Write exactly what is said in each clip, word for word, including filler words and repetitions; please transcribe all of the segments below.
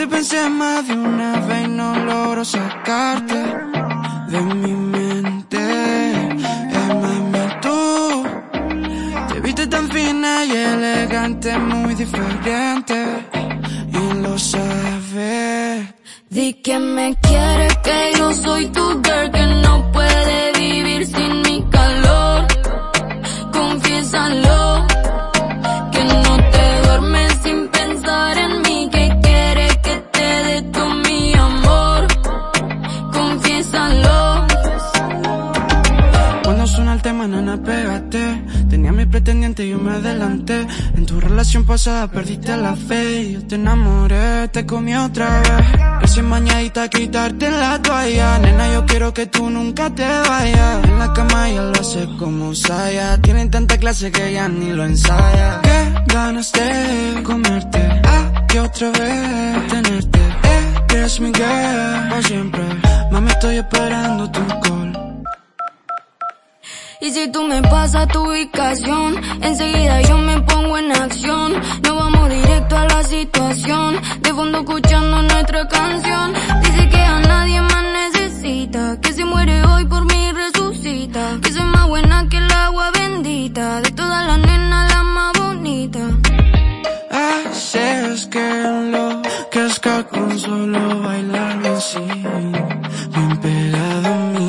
te pensé más de una vez y no logro sacarte de mi mente. Eh, mami, tú te viste tan fina y elegante, muy diferente, y lo sabes. Di que me quieres, que yo soy tu girl, que no puede vivir sin mi calor. Confiésalo, que no te duermes sin pensar en mí, que quieres que te dé todo mi amor. Confiésalo. Cuando suena el tema, nena, pégate. Tenía mi pretendiente y yo me adelanté. En tu relación pasada perdiste la fe y yo te enamoré, te comí otra vez. Recién bañadita, quitarte la toalla. Nena, yo quiero que tú nunca te vayas. En la cama ella lo hace como Saya. Tienen tanta clase que ella ni lo ensaya. Qué ganas de comerte, ah, que otra vez tenerte. Eh, eres mi girl por siempre. Mami, estoy esperando tu call. Y si tú me pasas tu ubicación, enseguida yo me pongo en acción. Nos vamos directo a la situación, de fondo escuchando nuestra canción. Dice que a nadie más necesita, que si muere hoy por mí resucita, que soy más buena que el agua bendita, de todas las nenas la más bonita. Así es que lo que es que con solo bailar así, bien pegado a mí.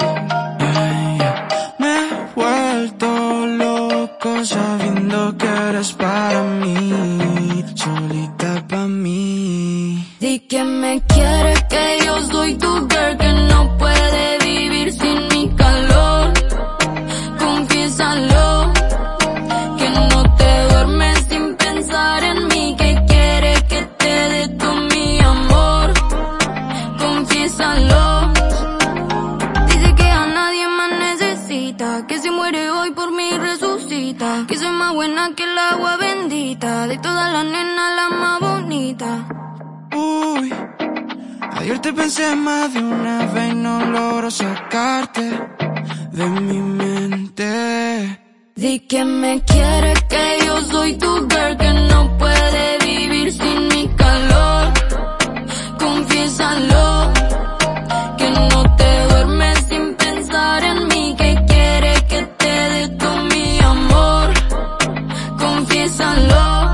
Sabiendo que eres para mí, solita pa' mí. Di que me quieres, que yo soy tu girl, que no puede vivir sin mi calor. Confiésalo, que no te duermes sin pensar en mí, que quieres que te dé todo mi amor. Confiésalo. Dice que a nadie más necesita, que si muere hoy por mí resucita, que soy más buena que el agua bendita, de todas las nenas la más bonita. Uy, ayer te pensé más de una vez y no logro sacarte de mi mente. Di que me quieres, que yo soy tu girl, que no puede vivir sin mi calor. Confiésalo, que no te duermes sin pensar en mí, que quieres que te dé todo mi amor. Confiésalo.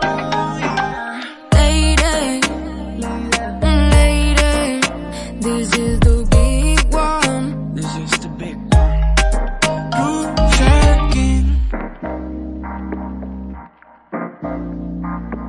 Lady, lady, this is the big one. This is the big one. Blue King.